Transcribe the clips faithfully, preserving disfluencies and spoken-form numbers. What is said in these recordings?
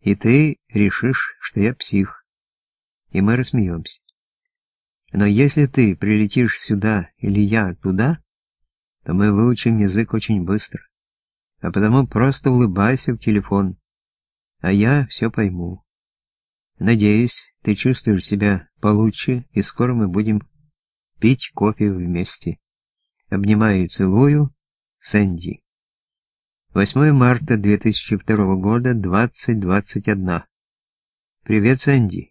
И ты решишь, что я псих. И мы рассмеемся. Но если ты прилетишь сюда или я туда, то мы выучим язык очень быстро. А потому просто улыбайся в телефон, а я все пойму. Надеюсь, ты чувствуешь себя получше, и скоро мы будем пить кофе вместе. Обнимаю и целую, Сэнди. восьмое марта две тысячи второго года, двадцать двадцать один. Привет, Сэнди.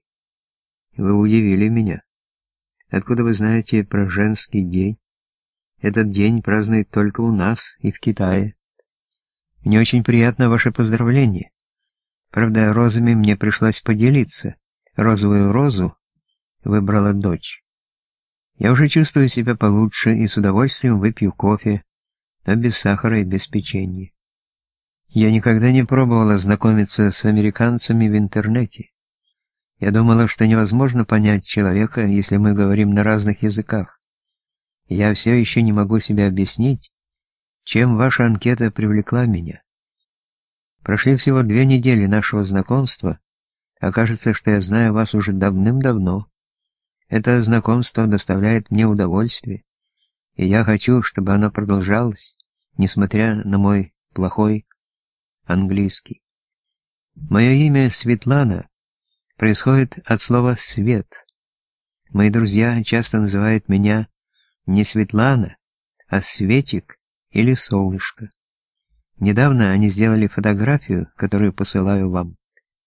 Вы удивили меня. Откуда вы знаете про женский день? Этот день празднуют только у нас и в Китае. Мне очень приятно ваше поздравление. Правда, розами мне пришлось поделиться. Розовую розу выбрала дочь. Я уже чувствую себя получше и с удовольствием выпью кофе, но без сахара и без печенья. Я никогда не пробовала знакомиться с американцами в интернете. Я думала, что невозможно понять человека, если мы говорим на разных языках. Я все еще не могу себе объяснить, чем ваша анкета привлекла меня. Прошли всего две недели нашего знакомства, а кажется, что я знаю вас уже давным-давно. Это знакомство доставляет мне удовольствие, и я хочу, чтобы оно продолжалось, несмотря на мой плохой английский. Мое имя Светлана происходит от слова «свет». Мои друзья часто называют меня не Светлана, а Светик или Солнышко. Недавно они сделали фотографию, которую посылаю вам.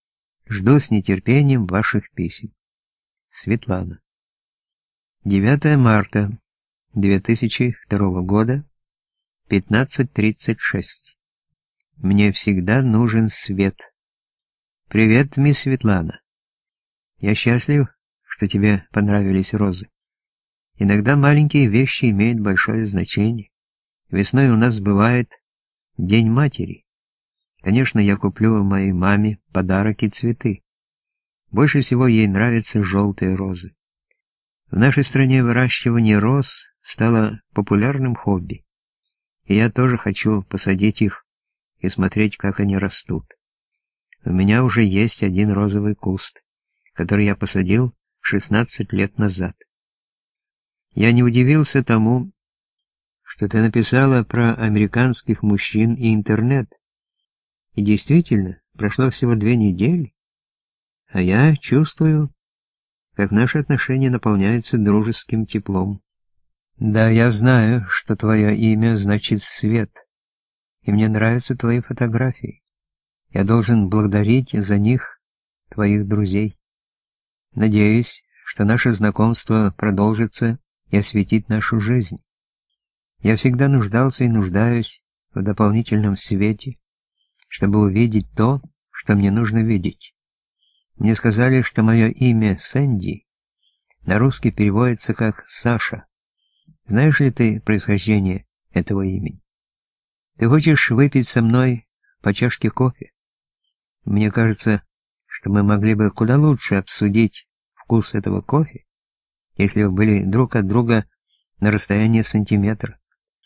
Жду с нетерпением ваших писем. Светлана. девятое марта две тысячи второго года, пятнадцать тридцать шесть. Мне всегда нужен свет. Привет, мисс Светлана. Я счастлив, что тебе понравились розы. Иногда маленькие вещи имеют большое значение. Весной у нас бывает День матери. Конечно, я куплю моей маме подарок и цветы. Больше всего ей нравятся желтые розы. В нашей стране выращивание роз стало популярным хобби. И я тоже хочу посадить их и смотреть, как они растут. У меня уже есть один розовый куст, который я посадил шестнадцать лет назад. Я не удивился тому, что ты написала про американских мужчин и интернет. И действительно, прошло всего две недели, а я чувствую, как наши отношения наполняются дружеским теплом. Да, я знаю, что твое имя значит «свет», и мне нравятся твои фотографии. Я должен благодарить за них твоих друзей. Надеюсь, что наше знакомство продолжится и осветит нашу жизнь. Я всегда нуждался и нуждаюсь в дополнительном свете, чтобы увидеть то, что мне нужно видеть. Мне сказали, что мое имя Сэнди на русский переводится как Саша. Знаешь ли ты происхождение этого имени? Ты хочешь выпить со мной по чашке кофе? Мне кажется, что мы могли бы куда лучше обсудить вкус этого кофе, если бы были друг от друга на расстоянии сантиметра.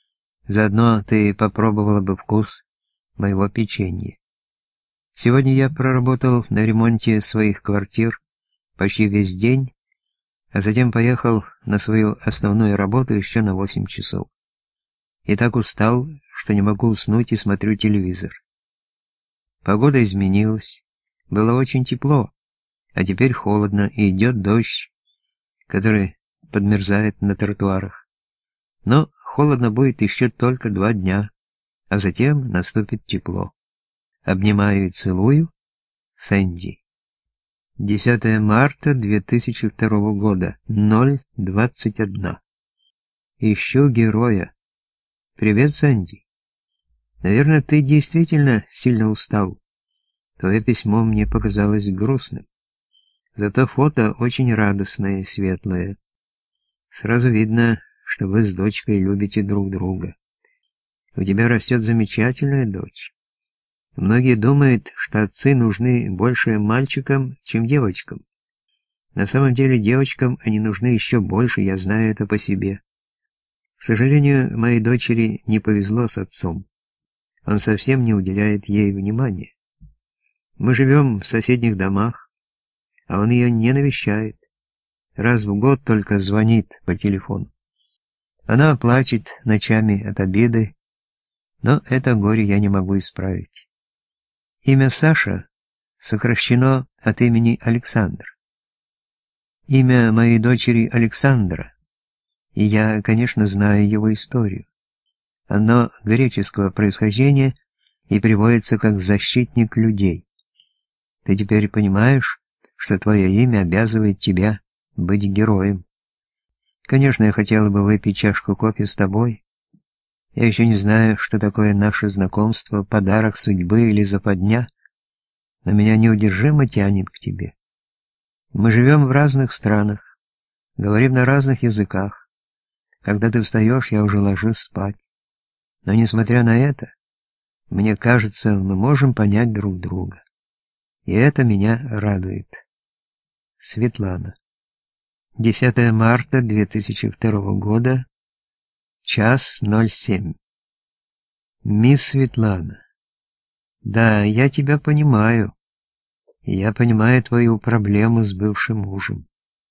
Заодно ты попробовала бы вкус моего печенья. Сегодня я проработал на ремонте своих квартир почти весь день, а затем поехал на свою основную работу еще на восемь часов. И так устал, что не могу уснуть и смотрю телевизор. Погода изменилась, было очень тепло, а теперь холодно и идет дождь, который подмерзает на тротуарах. Но холодно будет еще только два дня, а затем наступит тепло. Обнимаю и целую, Сэнди. десятое марта две тысячи второго года, ноль двадцать один. Ищу героя. Привет, Сэнди. Наверное, ты действительно сильно устал. Твое письмо мне показалось грустным. Зато фото очень радостное и светлое. Сразу видно, что вы с дочкой любите друг друга. У тебя растет замечательная дочь. Многие думают, что отцы нужны больше мальчикам, чем девочкам. На самом деле девочкам они нужны еще больше, я знаю это по себе. К сожалению, моей дочери не повезло с отцом. Он совсем не уделяет ей внимания. Мы живем в соседних домах, а он ее не навещает. Раз в год только звонит по телефону. Она плачет ночами от обиды, но это горе я не могу исправить. Имя Саша сокращено от имени Александр. Имя моей дочери Александра, и я, конечно, знаю его историю. Оно греческого происхождения и приводится как защитник людей. Ты теперь понимаешь, что твое имя обязывает тебя быть героем. Конечно, я хотела бы выпить чашку кофе с тобой. Я еще не знаю, что такое наше знакомство, подарок судьбы или западня, но меня неудержимо тянет к тебе. Мы живем в разных странах, говорим на разных языках. Когда ты встаешь, я уже ложусь спать. Но несмотря на это, мне кажется, мы можем понять друг друга. И это меня радует. Светлана. десятое марта две тысячи второго года, час ноль семь. Мисс Светлана, да, я тебя понимаю. Я понимаю твою проблему с бывшим мужем.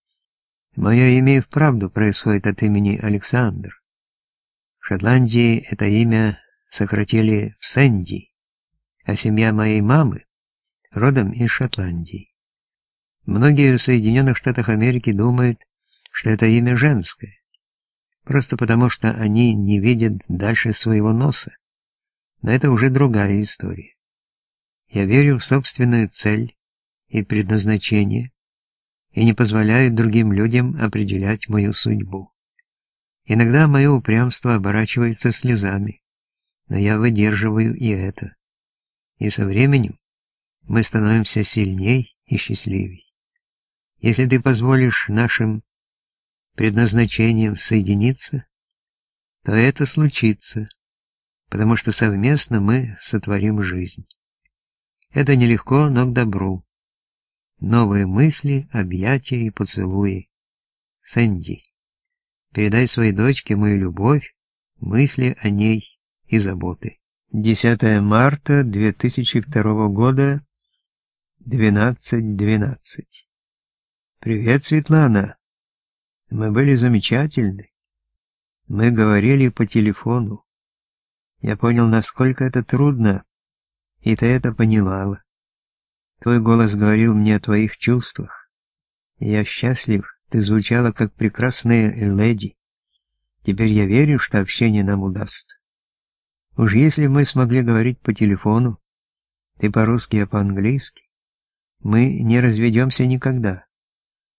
Мое имя и вправду происходит от имени Александр. В Шотландии это имя сократили в Сэнди, а семья моей мамы родом из Шотландии. Многие в Соединенных Штатах Америки думают, что это имя женское, просто потому что они не видят дальше своего носа. Но это уже другая история. Я верю в собственную цель и предназначение и не позволяю другим людям определять мою судьбу. Иногда мое упрямство оборачивается слезами, но я выдерживаю и это. И со временем мы становимся сильней и счастливей. Если ты позволишь нашим предназначениям соединиться, то это случится, потому что совместно мы сотворим жизнь. Это нелегко, но к добру. Новые мысли, объятия и поцелуи. Сэнди. Передай своей дочке мою любовь, мысли о ней и заботы. десятое марта две тысячи второго года, двенадцать двенадцать. Привет, Светлана. Мы были замечательны. Мы говорили по телефону. Я понял, насколько это трудно, и ты это поняла. Твой голос говорил мне о твоих чувствах. Я счастлив, ты звучала как прекрасная леди. Теперь я верю, что общение нам удастся. Уж если мы смогли говорить по телефону, ты по-русски, а по-английски, мы не разведемся никогда.